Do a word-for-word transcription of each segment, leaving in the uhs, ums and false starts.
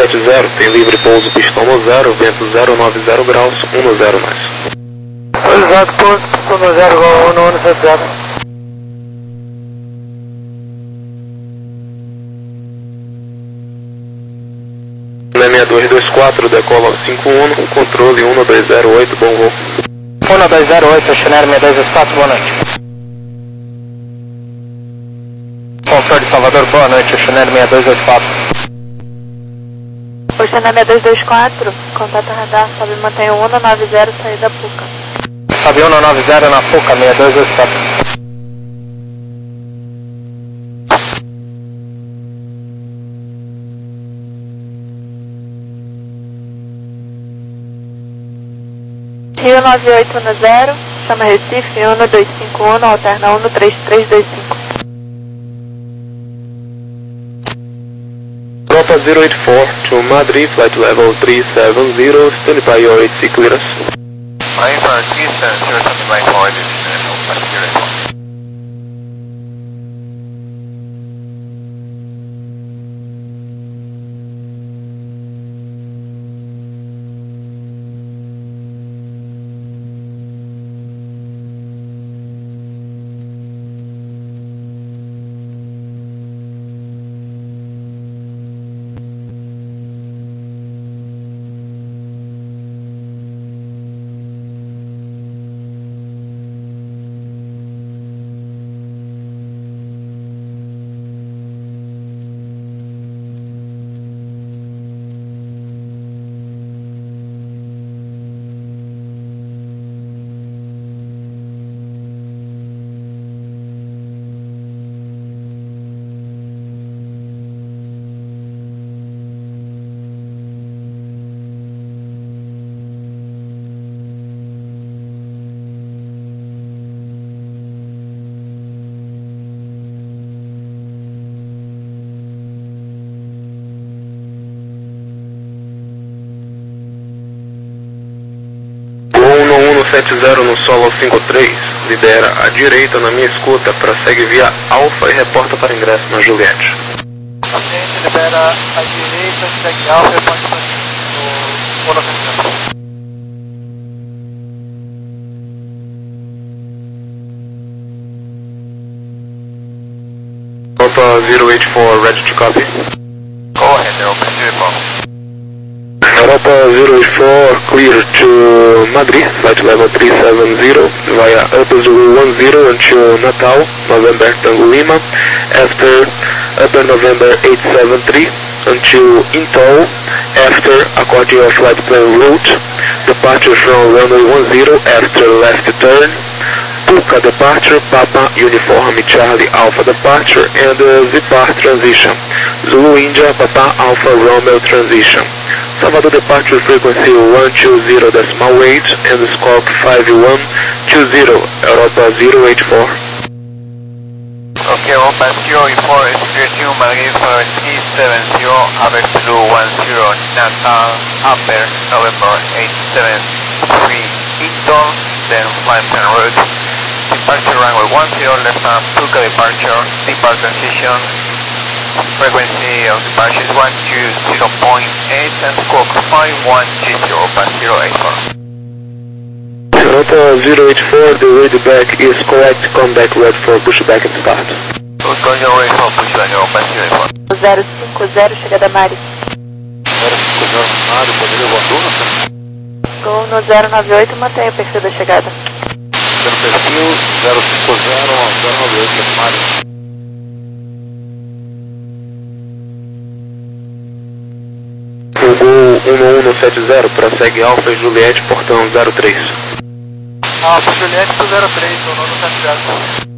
sete zero, tem livre pouso pistão no zero, vento zero nove zero graus, um no zero mais. Exato, pouso pistão no zero, um no um sete zero. seis dois dois quatro, decola cinco um, controle um dois zero oito, bom voo. um dois zero oito, Chanel seis dois dois quatro, boa noite. Controle de Salvador, boa noite, Chanel seis dois dois quatro. O Chanel seis dois dois quatro, contato radar, sobe e mantém o um nove zero, saída Puca. Sobe um nove zero na Puca, seis dois dois quatro. Rio nove oito um zero, chama Recife, um dois cinco um, alterna um três três dois cinco. Europa zero eight four to Madrid, flight level three seven zero, stand by your A C clearance. Flying for distance zero seven by four, international passenger. sete zero no solo cinco três, lidera à direita na minha escuta, prossegue via Alfa e reporta para ingresso na Juliette. Paciente libera à direita, segue Alfa e reporta no monofiltro. Europa zero eight four, ready to copy. Go ahead, Europa zero eight four. Europa zero eight four, clear to Madrid, flight level three seven zero, via Upper Zulu one zero until Natal, November Tango Lima, after Upper November eight seven three, until Intol, after according your flight plan route, departure from runway one zero after left turn, Puka departure, Papa Uniform Charlie Alpha departure, and uh, Zipar transition, Zulu India, Papa Alpha Romeo transition. Salvador departure frequency one two zero decimal eight and scope five one two zero, Europa zero eight four. Okay, Europa zero eight four is clear to Madrid for three seven zero, Upper Zulu one zero, Natal, Upper November eight seven three, Intol, then flight plan route, departure runway one zero, left hand Puka departure, depart transition, frequency of departure is one two zero point eight and scope five one two zero by zero eight four. Europa zero eight four, the way back is correct, come back red for pushback and start. Go zero eight four, pushback Europa zero eight four. zero cinco zero, chegada Mari. zero cinco zero, Mari, poderia voar Gol no zero nove oito, mantenha o perfil da chegada. Pelo perfil zero cinco zero, zero nove oito, Mari. O Gol um um sete zero, prossegue Alfa e Juliette, portão zero três. Alfa Juliette pro zero três, o nono sete zero.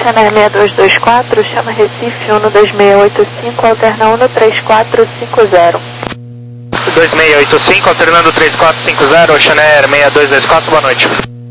Channel seis dois dois quatro, chama Recife um dois seis oito cinco, alterna um três quatro cinco zero. dois seis oito cinco, alternando três quatro cinco zero, Channel seis dois dois quatro, boa noite.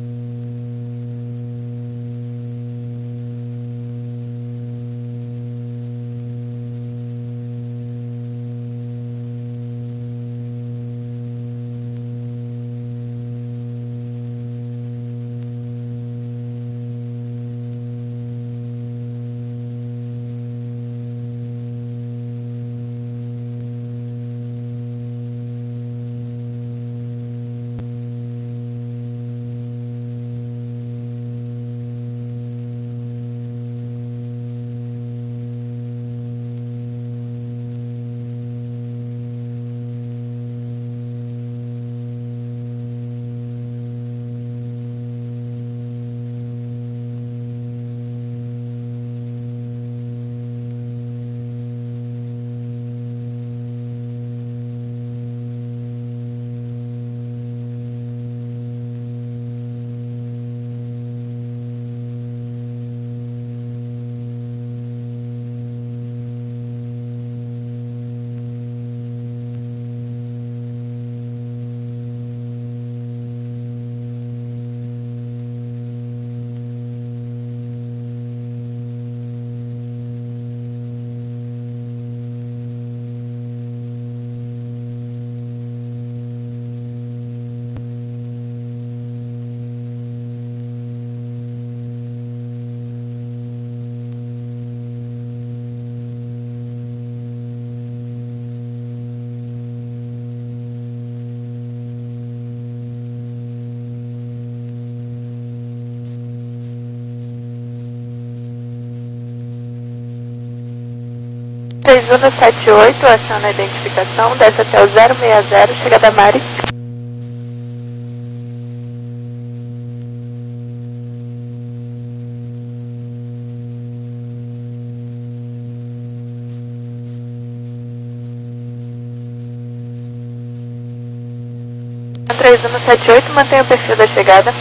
três um sete oito, aciona a identificação, desce até o zero seis zero, chega da Mari. três um sete oito, mantenha o perfil da chegada.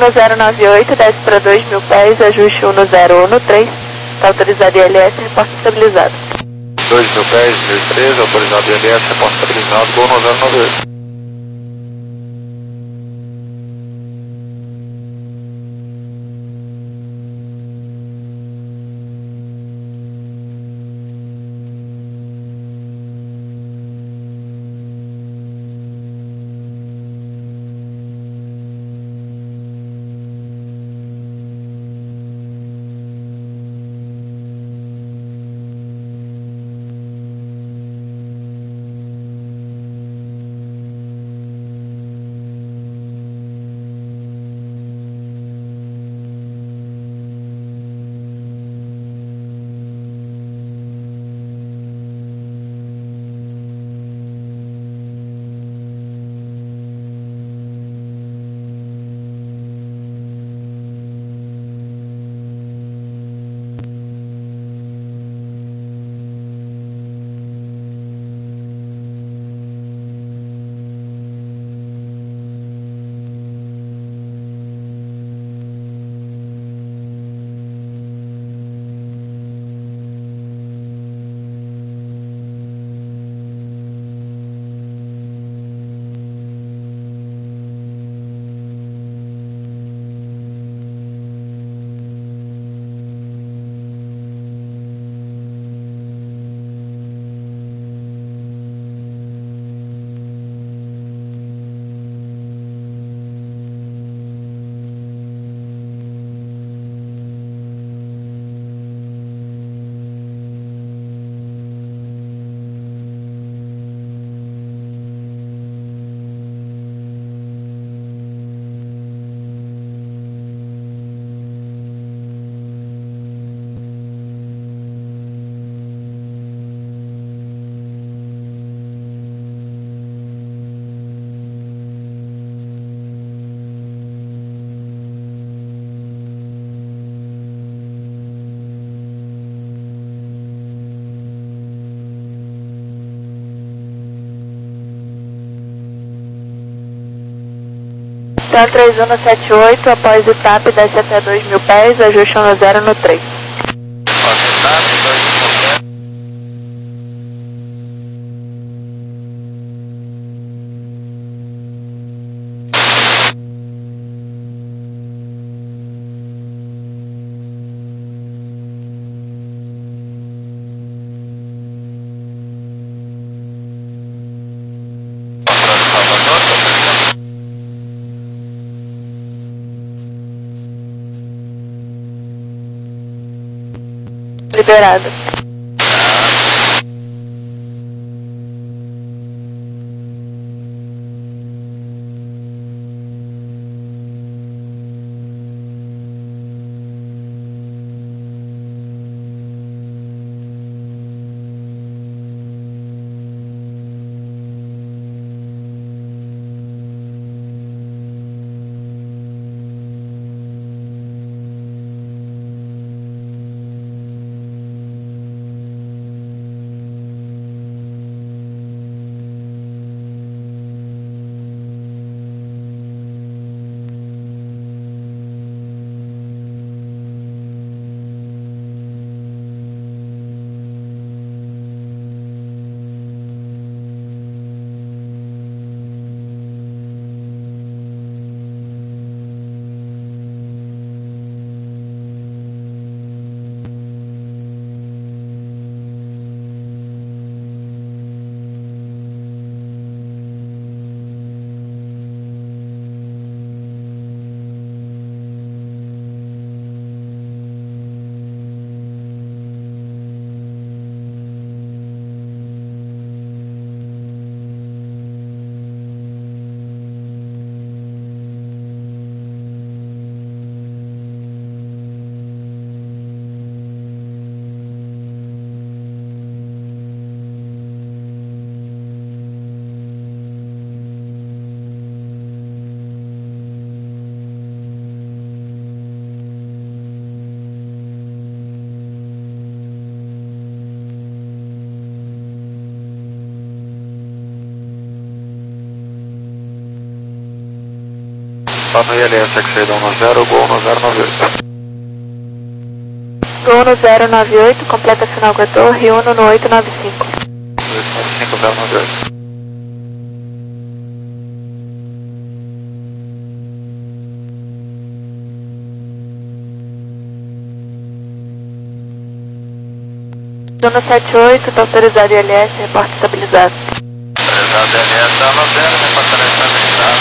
um zero nove oito, desce para dois mil pés, ajuste um zero um três. Está autorizado I L S, reporte estabilizado. dois mil pés, mil e treze, autorizado I L S, reporte estabilizado, gol no zero nove oito. Então três um sete oito, após o T A P, desce até dois mil pés, ajuste um zero no três. Liberado. Tá no I L S, X-Ray um zero, Gol no zero nove oito. Gol no zero nove oito, completa final com a torre, Uno no oito nove cinco. oito nove cinco, zero nove oito. Uno sete oito, tá autorizado I L S, reporte estabilizado. Autorizado I L S, zero nove zero, reportará estabilizado,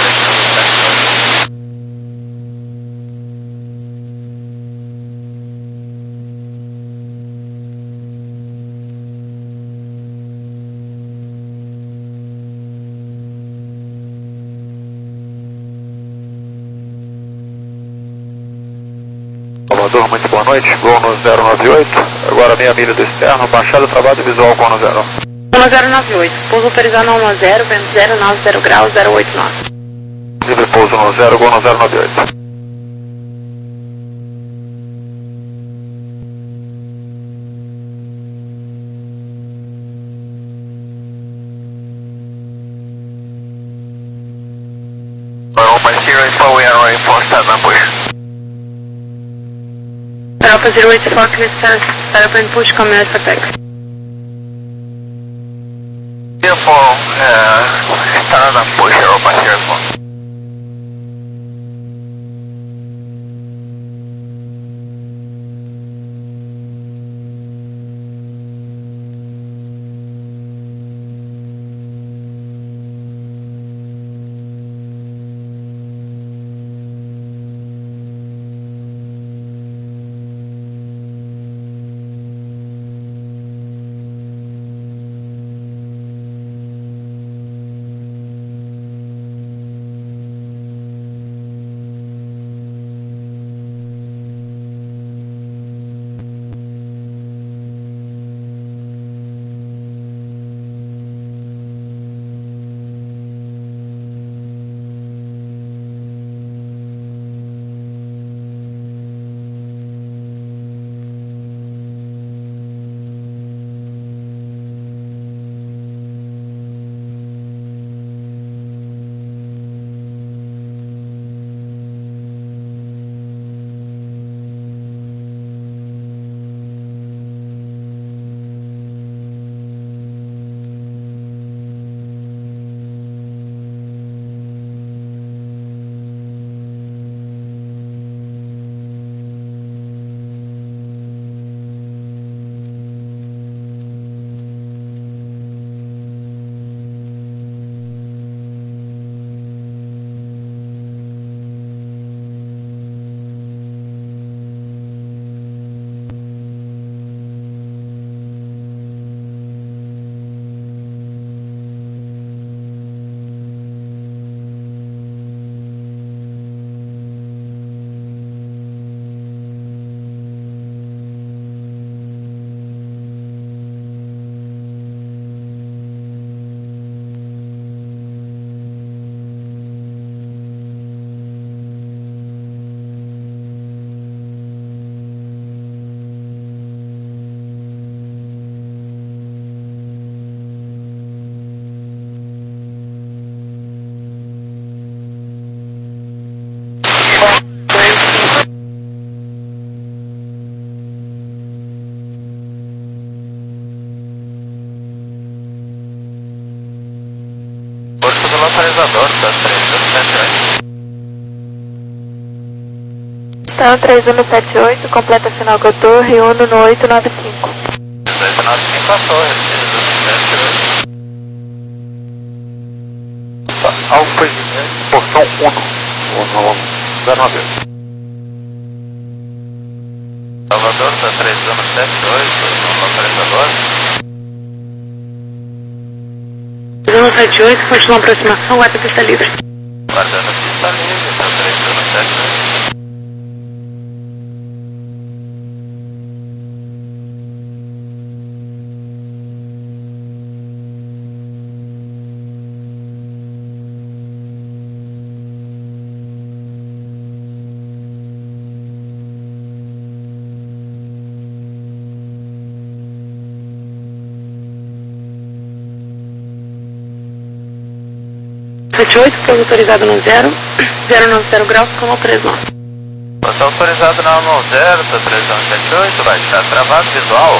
Salvador, muito boa noite, Gol no zero nove oito, agora meia milha do externo, baixada, travado e visual Gol no zero. Uno zero nove oito, pouso autorizado no um zero, vento zero nove zero grau, zero oito nove. Livre pouso no zero, Gol no zero nove oito. Europa zero eight four, we are ready for start and push. Europa zero eight four, clear start, start up and push, coming for taxi. zero four, uh, start and push, Europa zero four. Localizador, tá três um sete oito. Então três um sete oito, completa final com a torre, Uno no oito nove cinco. oito nove cinco a torre, três um sete oito. Tá, Alfa Juliette, portão um, zero nove oito. Salvador, tá três um sete oito, no localizador. três um sete oito, continua a aproximação, guarda pista livre. Guardando pista livre, tá três um sete oito. sete oito, pouso autorizado no zero, zero nove zero grau, canal três nove. Você autorizado na mão zero, tá três nove sete oito, vai estar travado visual.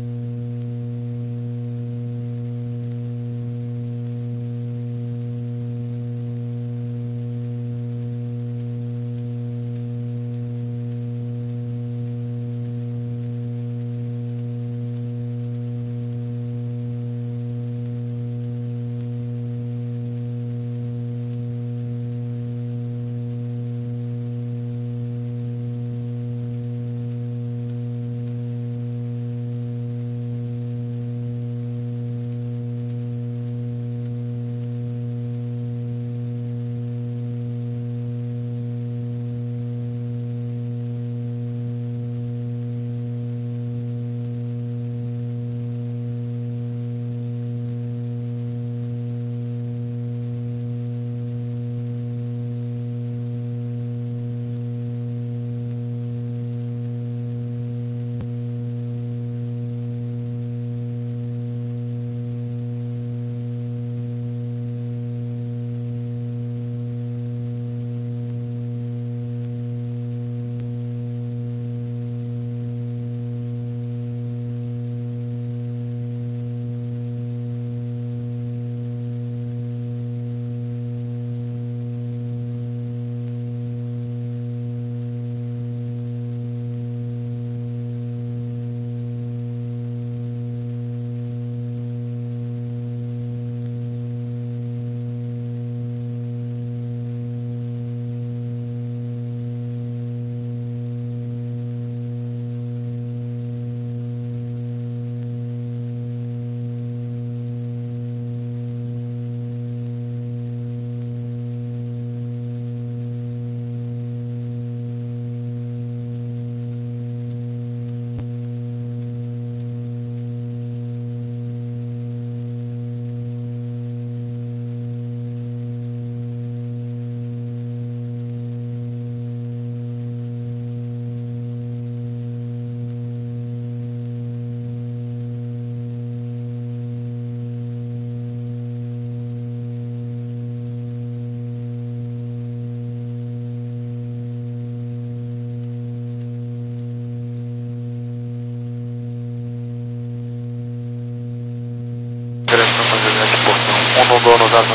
Um no dono usado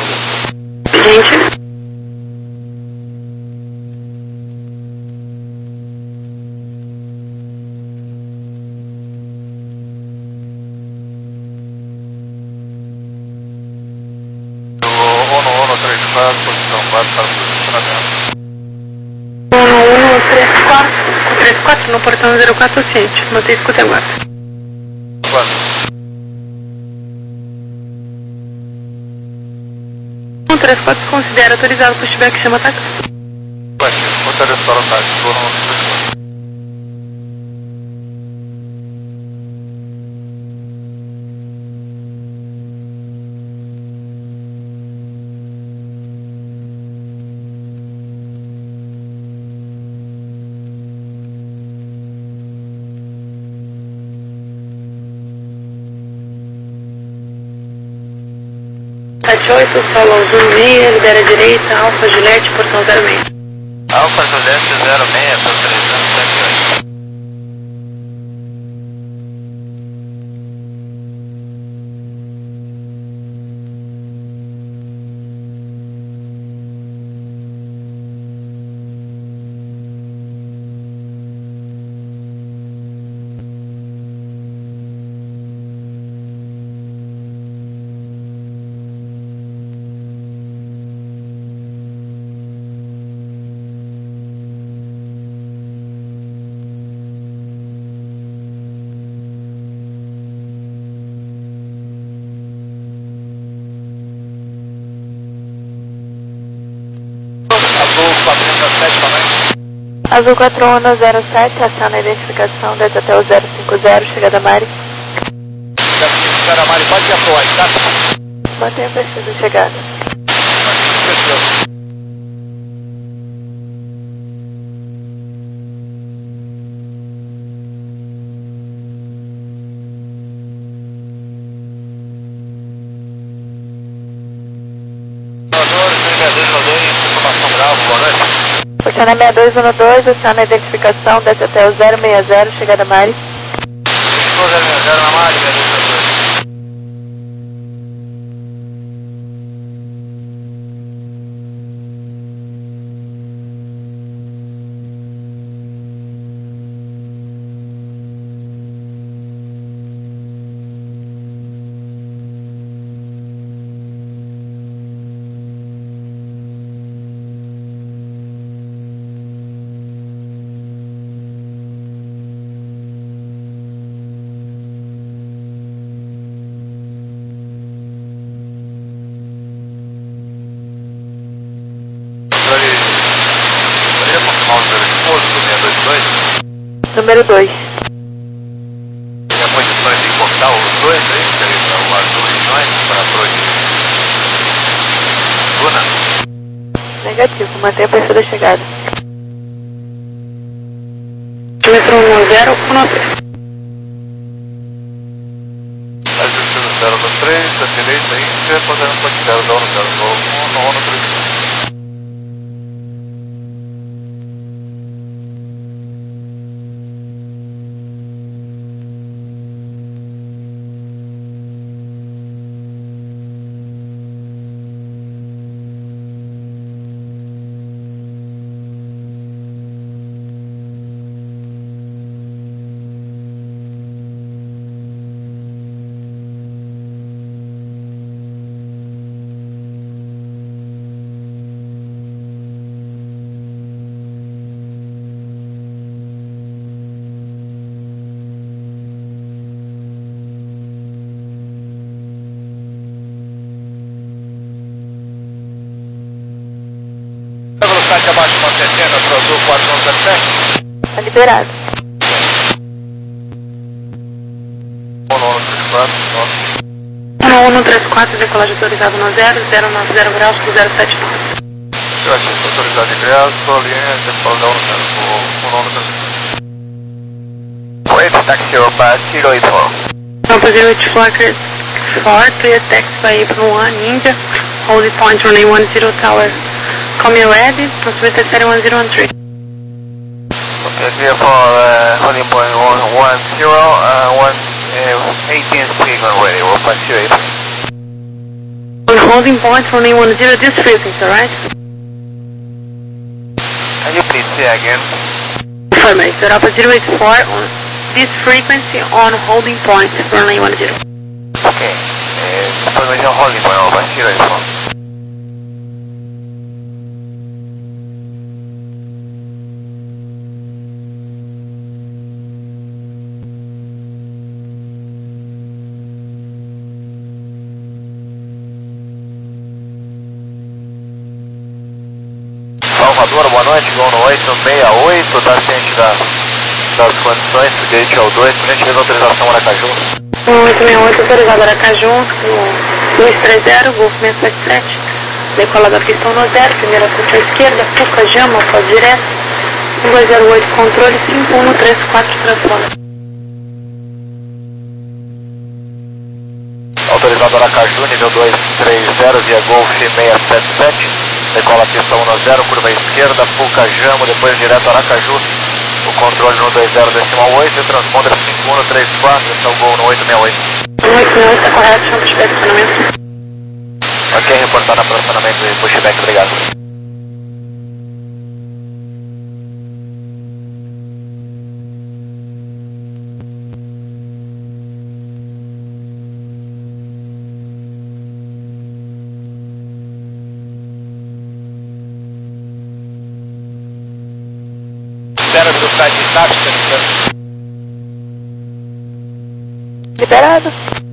no Gente. Ono, ono, três quatro, posição quatro para posicionamento. um um três quatro, três quatro no portão zero quatro ciente, mantém escuta agora. quatro. um três quatro considera autorizado pushback, chama ataque. Vai, considera para o ataque, foram três quatro. sete oito, solo Zoom meia, lidera a direita, Alfa Juliette, portão zero seis. Alfa Juliette zero seis, tá autorizando sete oito. Azul quatro um no zero sete, aciona a identificação, desce até o zero cinco zero, chegada Mari. Chegada Mari, pode ir a proa aí, tá? Mantenha preciso chegada. Senador, Oceana seis dois um dois, Oceana identificação, desce até o zero seis zero, chegada Mari. zero seis zero na Mari, zero dois dois. Número dois. Tem a condições de cortar os dois aí, o azul e nós, para Duna? Negativo, mantenha a perfil da chegada. Metro um zero um três. Azul zero um três, da direita aí, você fazendo pode zero zero zero um no três. Velocidade abaixo de setenta para o azul quatro um zero sete. Tá liberado. um um três quatro, decolagem autorizada no zero, zero nove zero graus, zero sete nove. Autorizado de graus, sua linha, decolagem da um um três. Wait, taxi Europa zero eight four. Europa zero eight four, four, clear taxi by April one, India, holding point runway one zero tower. Call me ready, transmit seven one zero one three. Okay, clear for uh, holding point one one zero, uh, one eighteen speed on ready, Europa zero eight. On holding point runway one zero, this frequency, alright? Can you please say again? Affirmative, Europa zero eight four on this frequency on holding point runway one zero. Okay, uh, information holding point Europa zero eight four. Salvador, boa noite, Gol no oito seis oito, tá ciente da, das condições, foguete ao dois, frente de autorização Aracaju. oito seis oito, autorizado Aracaju, dois três zero, Golf seis sete sete, decolada pistão no zero, primeira ponte à esquerda, Puca, Jama, pode direto, um dois zero oito, controle, cinco um três quatro, transponder. Autorizado Aracaju, nível dois três zero, via Golf seis sete sete. Decola a pista um no zero, curva esquerda, Puca, Jamo, depois direto Aracaju, o controle no dois zero decimal oito, e transponder cinco um três quatro, esse é o Gol no oito seis oito. oito seis oito, tá correto, chama de posicionamento. Ok, reportado a posicionamento e pushback, obrigado. Velocidade de tática, Liberado.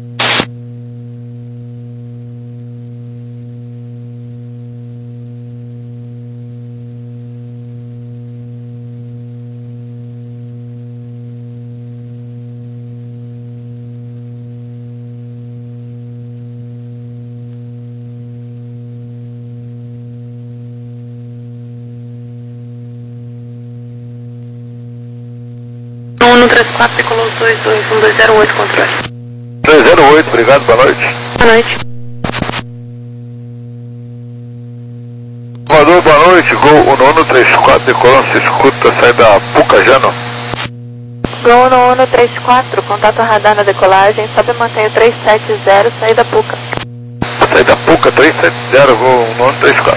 um um três quatro, decolou os dois dois um dois zero oito, controle. dois zero oito, obrigado, boa noite. Boa noite. Salvador, boa noite, Gol um um três quatro, decolando, se escuta, sai da Pucajano. Gol um um três quatro, contato radar na decolagem, sobe e mantém o três sete zero, saída Puca. Saída Puca, três sete zero, Gol um um três quatro.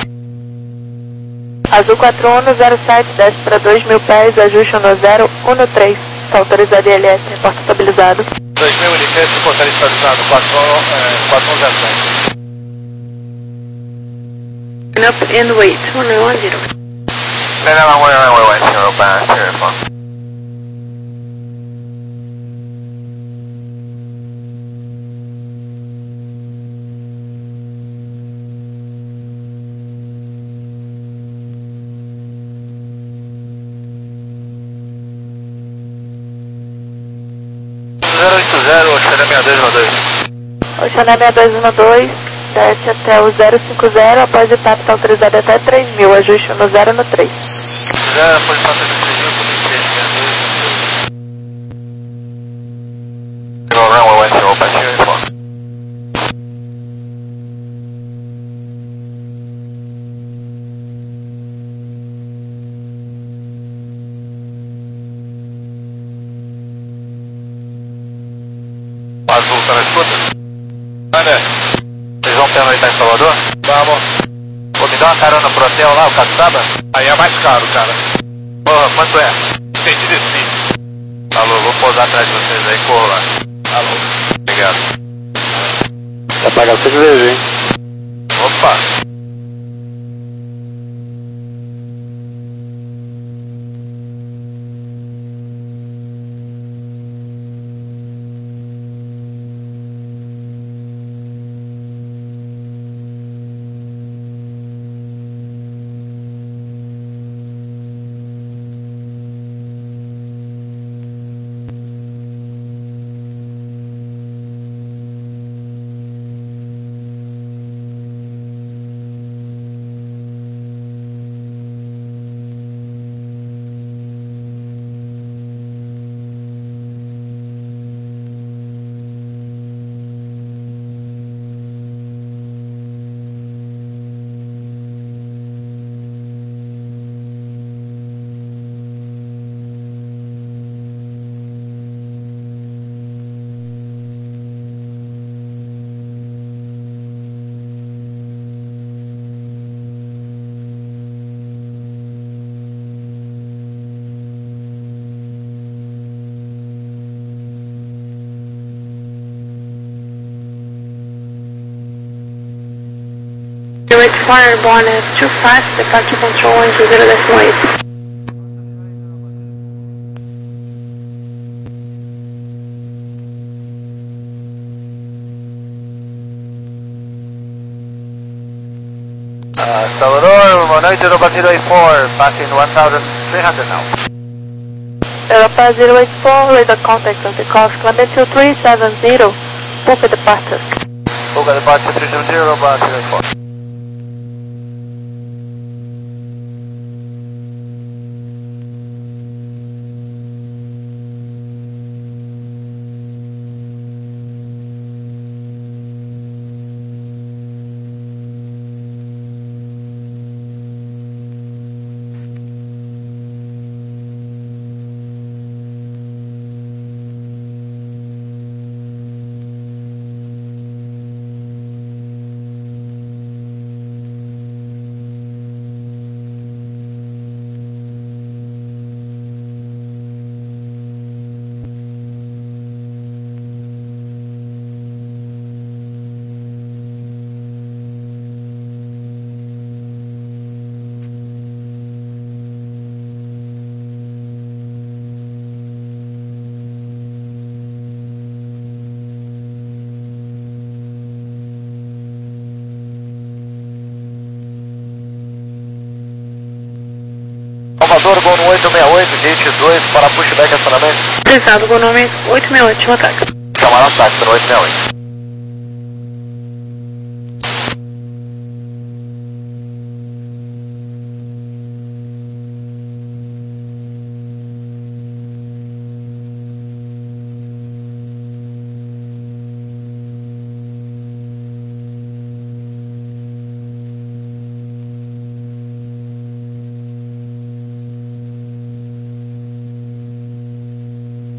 Azul quatro um zero sete, desce para dois mil pés, ajuste no zero um três, está autorizado I L S, reporte estabilizado. dois mil L T, suportar estabilizado, quatro um zero sete. Up and wait, one nine one zero. nine nine one zero, one zero, back, telephone. zero oito zero, Oceané seis dois um dois. Oceané seis dois um dois, desce até o zero cinco zero, após o TAP está autorizado até três mil, ajuste no zero no três. zero, posição três mil, Go runway one zero, back telephone. Azul, tá na escuta? André, vocês vão pernoitar em Salvador? Vamos. Pô, me dá uma carona pro hotel lá, o Caçaba? Aí é mais caro, cara. Porra, quanto é? Entendi desse. Alô, vou pousar atrás de vocês aí, corro lá. Alô, obrigado. Vai pagar cerveja, hein? Opa. Direct fire, Bonnet two five, departure control one two zero decimal eight. Uh, Salvador, boa noite, Europa zero eight four, passing one thousand three hundred now. Europa zero eight four, radar contact on the course, Climate two three seven zero, Puca departure. Puca departure three seven zero, Europa zero eight four. Salvador, Gol no oito seis oito, gate dois, para pushback acionamento. Prezado, Gol nome oito seis oito, último ataque. Chamar ataque no oito seis oito.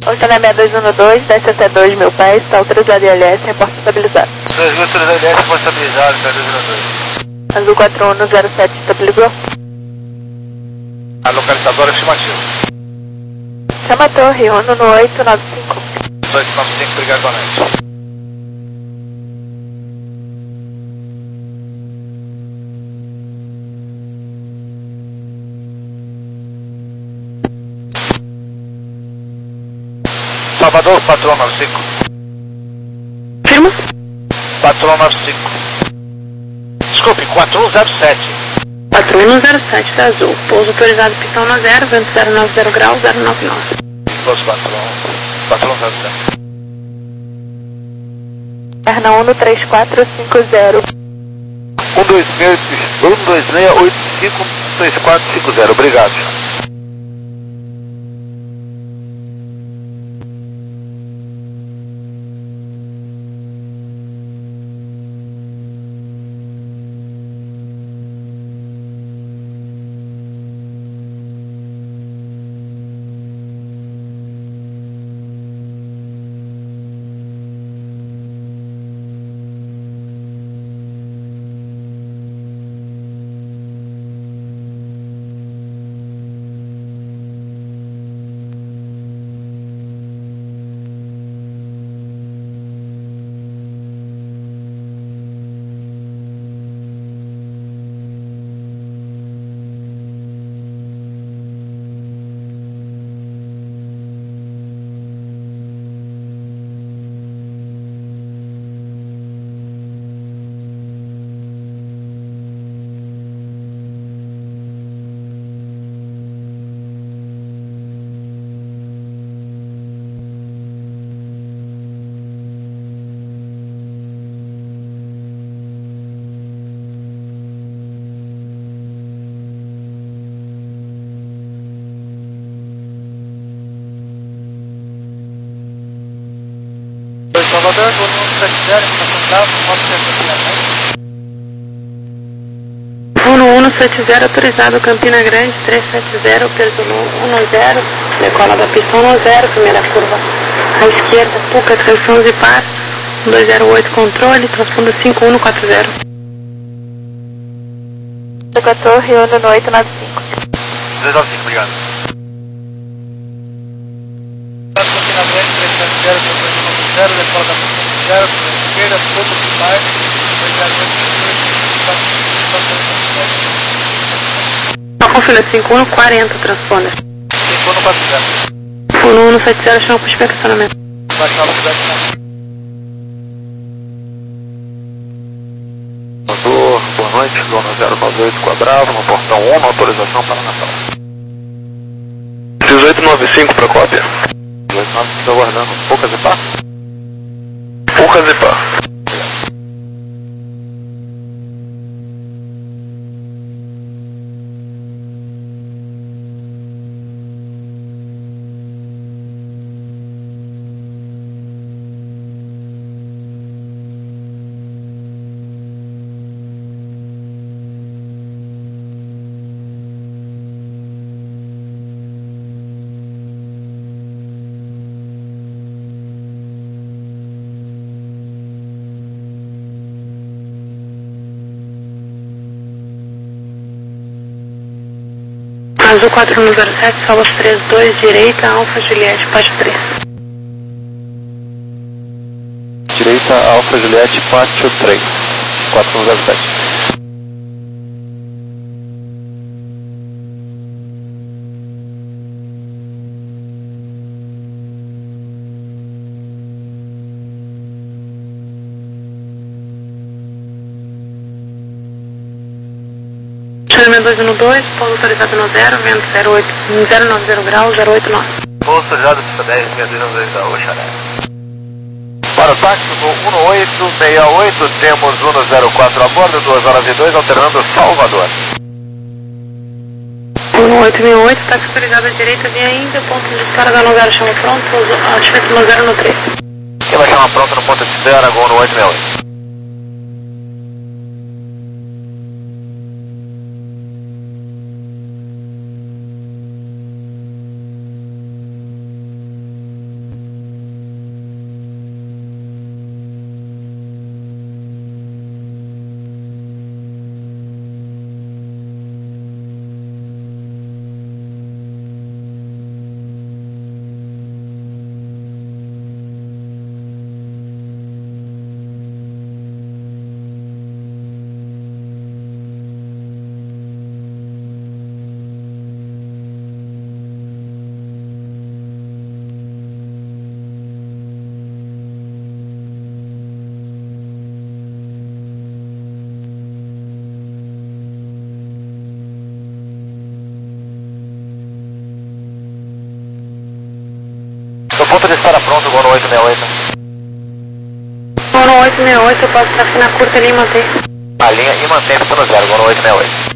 Oceané seis dois um dois, desce até dois mil pés, está autorizado I L S, reporte estabilizado. dois mil autorizado I L S, reporte estabilizado, seis dois um dois. Azul quatro um zero sete, estabilizou. A localizadora é estimativa. Chama a torre, Uno no oito nove cinco. dois nove cinco, obrigado, boa noite. Salvador, quatro um nove cinco. Firma? quatro um nove cinco. Desculpe, quatro um zero sete. quatro um zero sete da Azul. Pouso autorizado pistão na zero, vento zero nove zero graus, zero nove nove. Pouso quatro um, quatro um zero sete. Perna Uno três quatro cinco zero. um dois seis oito cinco três quatro cinco zero, obrigado. Salvador, Uno sete zero, Uno um sete zero, autorizado Campina Grande, três sete zero, peso um zero, decola da pista um zero, primeira curva à esquerda, Puca, transição de par, um dois zero oito, controle, transponder cinco um quatro zero. Chega a torre, Uno no oito nove cinco. dois nove cinco, obrigado. Campina Grande, três sete zero, zero, decola da pista zero, esquerda, Puca, de par, dois zero oito, Uma confina cinco um quarenta, transponder. cinco um quatro zero. Uno um sete zero, chama para estacionamento. Baixar a velocidade. Salvador, boa noite, zona zero nove oito com a Bravo, no portão um, autorização para Natal. dezoito nove cinco para cópia. dezoito nove cinco aguardando, poucas e pá? Poucas e pá. Azul quatro um zero sete, Solos três dois, direita, Alfa Juliette, Pátio três. Direita, Alfa Juliette, Pátio três, quatro um zero sete. Chama dois um dois, polo autorizado no zero, vento zero oito, zero nove zero graus, zero oito nove. Pouso autorizado pista dez, seis dois um dois da Oceané. Para o táxi no um oito seis oito, temos um zero quatro a bordo, duas horas e dois, alternando Salvador. um oito seis oito, táxi autorizado à direita, vem ainda, ponto de descarga no lugar, chama pronto, ativamento no zero no três. Quem vai chamar pronto no ponto de espera, Gol no oito seis oito. ponto de estar pronto, Gol no oito seis oito. Gol no oito seis oito, eu posso estar na curta ali e mantém. A linha e mantém pistão zero, Gol no oito seis oito.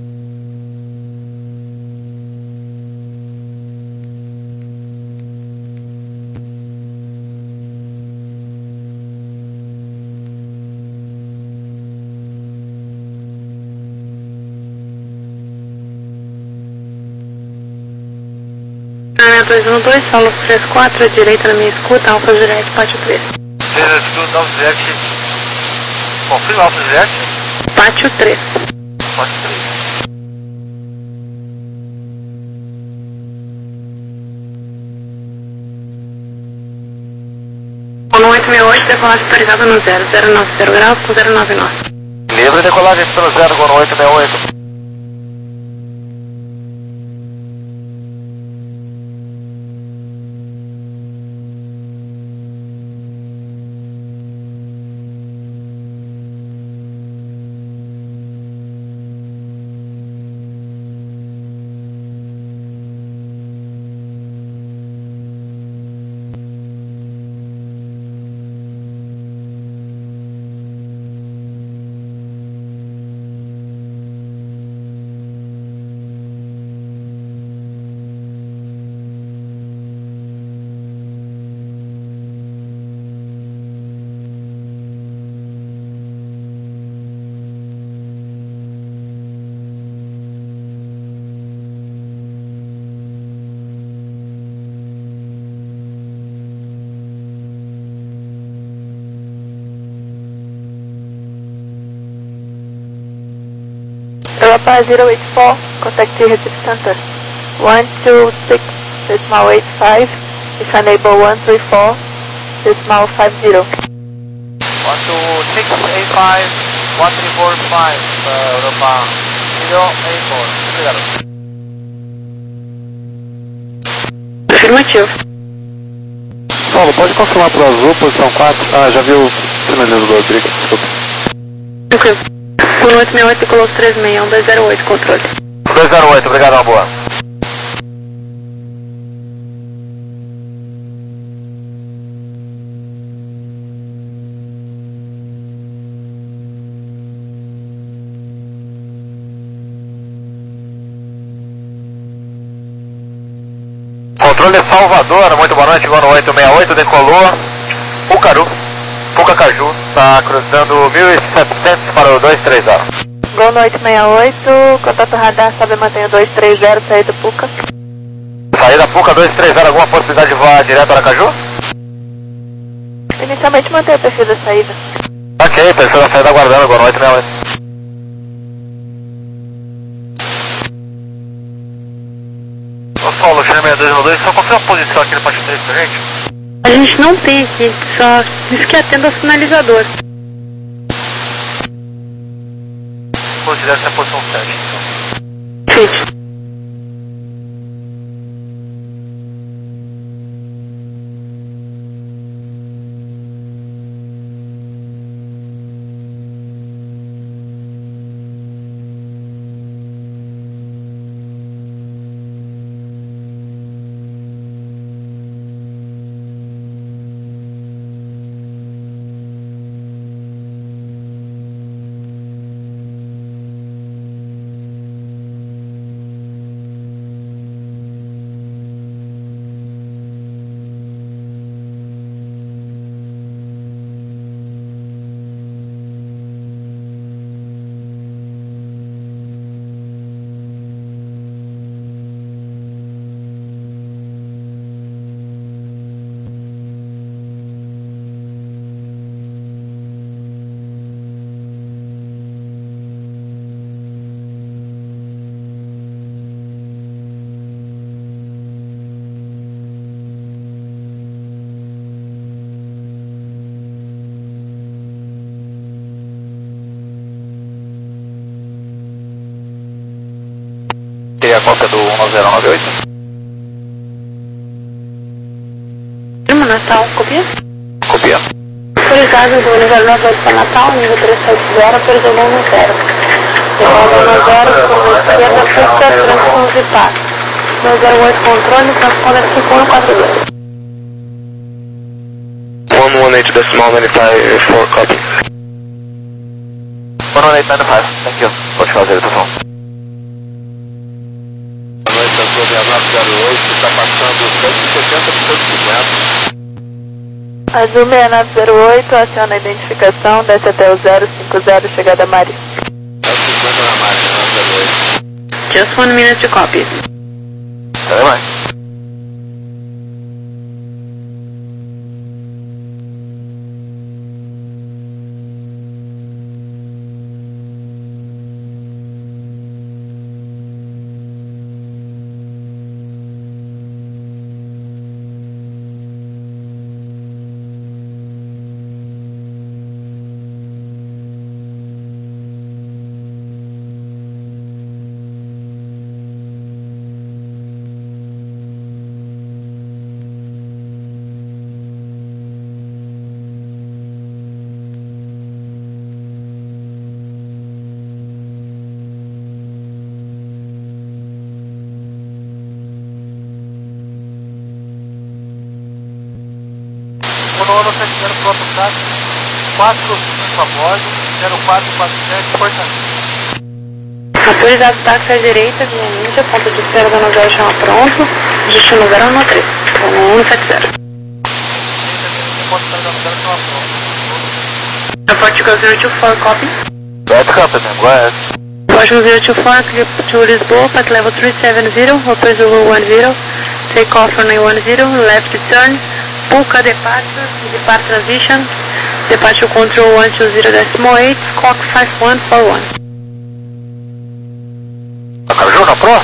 dois um dois, solo três quatro, à direita na minha escuta, Alfa Juliette, pátio três. três dois Alfa Juliette, confirma Alfa Juliette? Pátio três. Pátio três. No oito seis oito, decolagem autorizada no zero, zero nove zero graus com zero nove nove. Livre decolagem pelo zero, Gol no oito seis oito. Europa zero eight four, contact Recife Center. one two six, decimal eight five, is unable one three four, decimal five zero. one two six eight five, one three four five, uh, Europa zero eight four, obrigado. Afirmativo. Paulo, pode confirmar pro azul, posição quatro? Ah, já viu o sinalizador, Drica, desculpa. Tranquilo. Por oito seis oito, decolou três seis um, dois zero oito, controle. dois zero oito, obrigado, uma boa. Controle Salvador, muito boa noite, Gol no oito seis oito, decolou Pucaru, Pucacaju, está cruzando mil e setecentos para o dois três zero. Gol no oito seis oito, contato radar, sabe, mantenha dois três zero, saída Puca. Saída Puca dois três zero, alguma possibilidade de voar direto a Aracaju? Inicialmente mantenha o perfil da saída. Ok, perfil da saída aguardando, Gol no oito seis oito. Ô Paulo, China seis dois um dois, só confirma a posição aqui no Pátio três pra gente? A gente não tem aqui, só diz que atenda ao sinalizador. Considera essa posição sete, então. Feito. A cópia do um zero nove oito. Firma Natal, copia? Copia. Autorizado do um zero nove oito para Natal, nível três sete zero, autorizou no zero. Devolve no zero, com esquerda, pista, transponder passo. um zero oito controle, transponder cinco um quatro dois. one eight decimal nine five four, copy. one one eight nine five, thank you. Pode fazer a estação. Boa noite, Azul zero nove zero oito, está passando cento e setenta por cento e cinquenta. Azul seis nove zero oito, aciona a identificação, desce até o zero cinco zero, chegada a Mari. zero cinquenta na Mari, nove zero oito. Just one minute to copy. Tá bem. Ono sete zero pronto táxi, quatro cinco a bordo, zero quatro quatro sete, portamento. Autorizado táxi à direita, linha Índia, ponto de espera da Nova chama pronto, destino zero um três, um sete zero. Ponto de espera da Nova chama pronto. Portugal zero two four, copy. That's copy, man, go ahead. Portugal zero two four, clear to Lisboa, path level three seven zero, Hotel Zulu one zero, take off for nine one zero, left turn, Puka departure, depart transition, departure control one two zero decimal eight, squawk five one four one. Caju na Pro?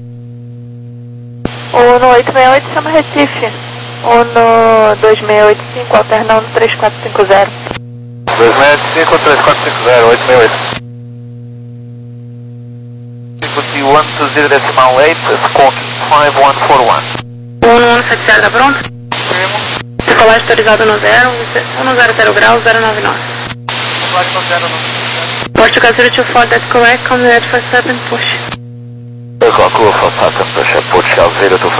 Uno oito seis oito, chama Recife. Uno dois seis oito cinco, alternando três quatro cinco zero. dois seis cinco, três quatro cinco zero, oito seis oito. Frequency one two zero decimal eight, squawk five one four one. Uno um sete zero, tá pronto? Decolagem autorizado no zero, um zero zero graus, zero nove nove. Decolagem no zero nove. Portugal zero two four, that's correct, come ready for stop and push. Calcula for stop and push, Portugal zero two four.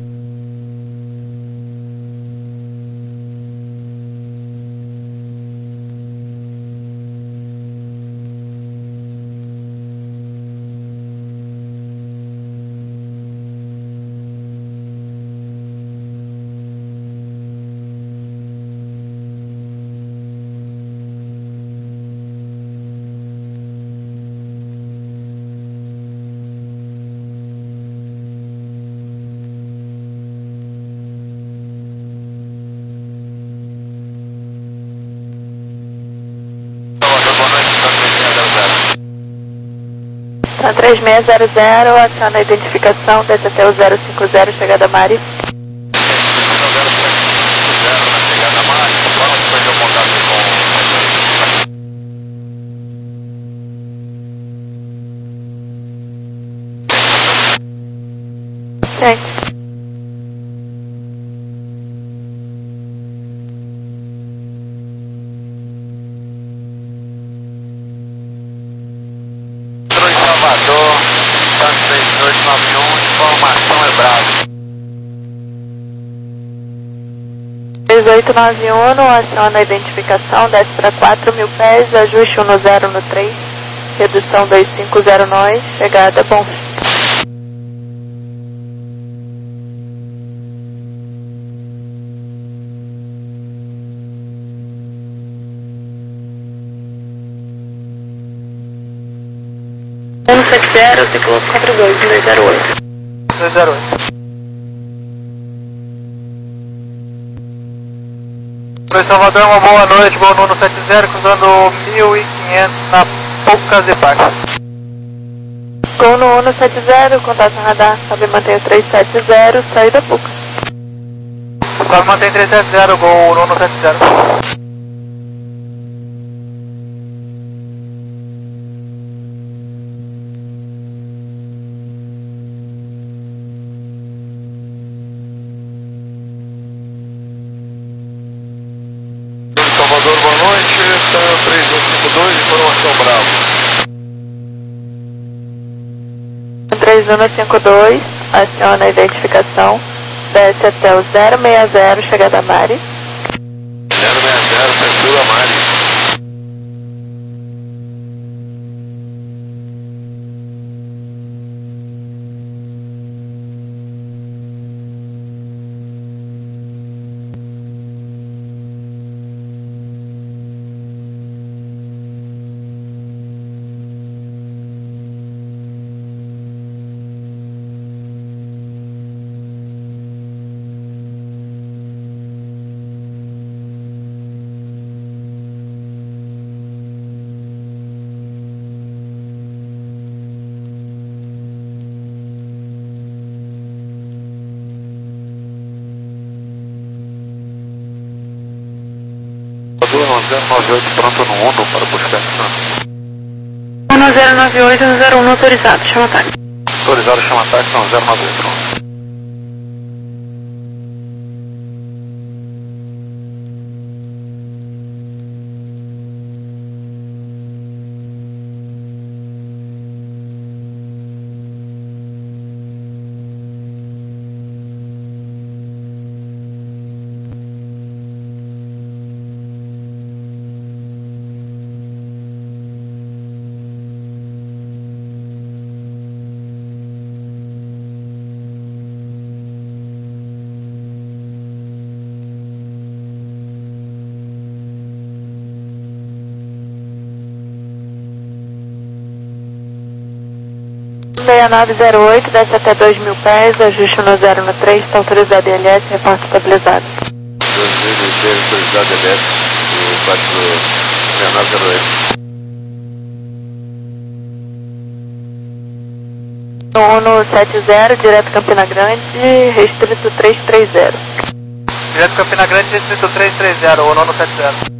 três seis zero zero, aciona a identificação, desce até o zero cinco zero, chegada a Mari. Gente. Salvador, três dois nove um, informação é Bravo. três oito nove um, aciona a identificação, desce para quatro mil pés, ajuste um zero no três, redução dois cinco zero nove, chegada bom. um sete zero, ciclo quatro dois, um dois zero oito. dois zero oito. Oi, Salvador, uma boa noite, Gol Nuno sete zero, cruzando mil e quinhentos na Poucas de Paz. Gol no Uno sete zero, contato no radar, sobe mantém o três sete zero, saída Puca. Sobe mantém três sete zero, Gol Nuno sete zero. Salvador, boa noite, três um cinco dois, informação Bravo. três um cinco dois, aciona a identificação, desce até o zero seis zero, chegada a Mari. zero seis zero nove oito pronto no Uno para buscar essa. um zero nove oito, um zero um autorizado, chama ataque. Autorizado, chama ataque, não, zero nove oito. seis nove zero oito, desce até dois mil pés, ajuste no zero no três, está autorizado I L S, reporte estabilizado. dois mil e três, autorizado I L S, do quatro seis nove zero oito. Uno sete zero, direto Campina Grande, restrito trezentos e trinta. Direto Campina Grande, distrito trezentos e trinta, o nono sete zero.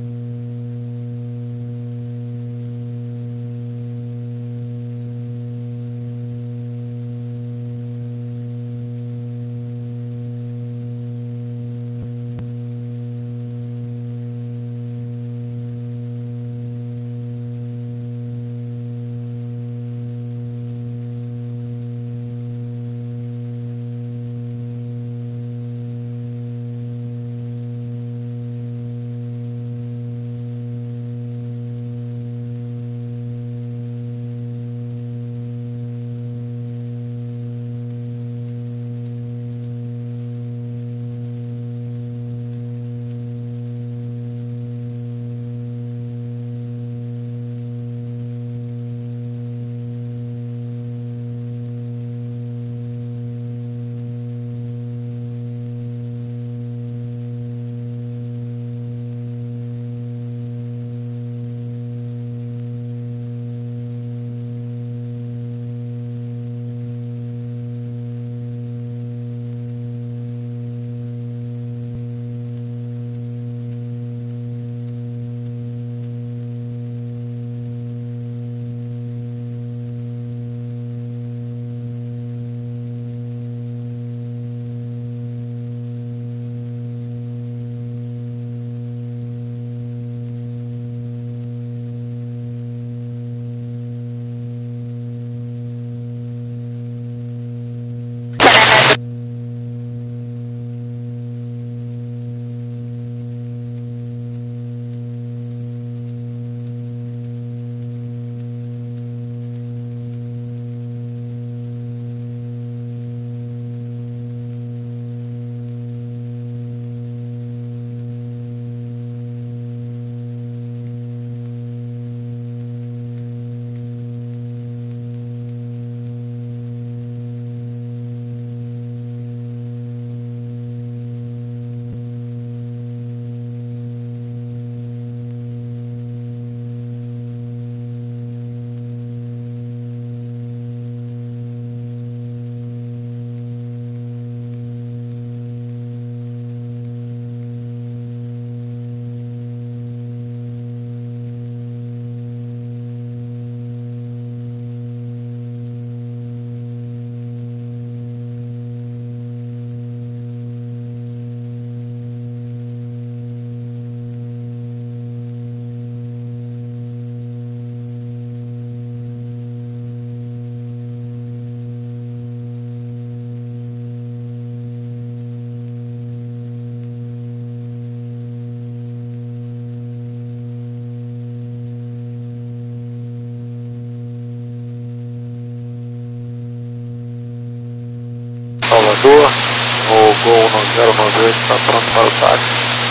Salvador, o Gol zero nove oito está pronto para o táxi.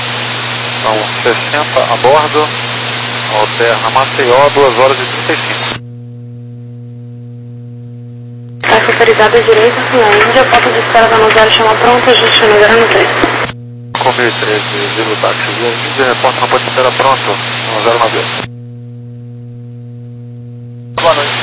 São sessenta a bordo, alterna Maceió, duas horas e trinta e cinco. Táxi autorizado à direita, na Índia, porta de espera da Nozero chama pronto, ajuste no zero no três. Com mil e treze, livre táxi via Índia, reporta na porta de espera pronto, zero nove oito. Boa noite.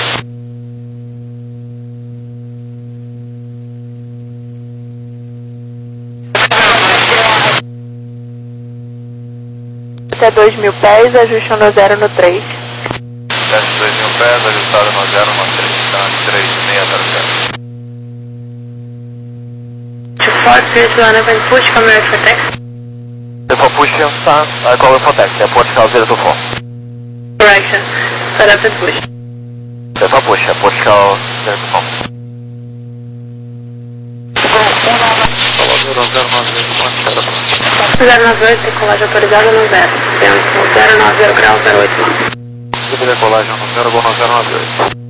desce a dois mil pés, ajuste no zero no três. Desce dois mil pés, ajustado no zero no três, tá? três seis zero zero. To Fort Pierce one up and push from American for taxi. Se for push, tá? I call for taxi, airport cal zero two four. Correction. Set up and push. Se for push, airport cal zero two four. Salvador zero nove oito, zero nove oito, decolagem autorizada no zero. Temos zero nove zero grau zero oito nove. decolagem no zero, vou no zero nove oito.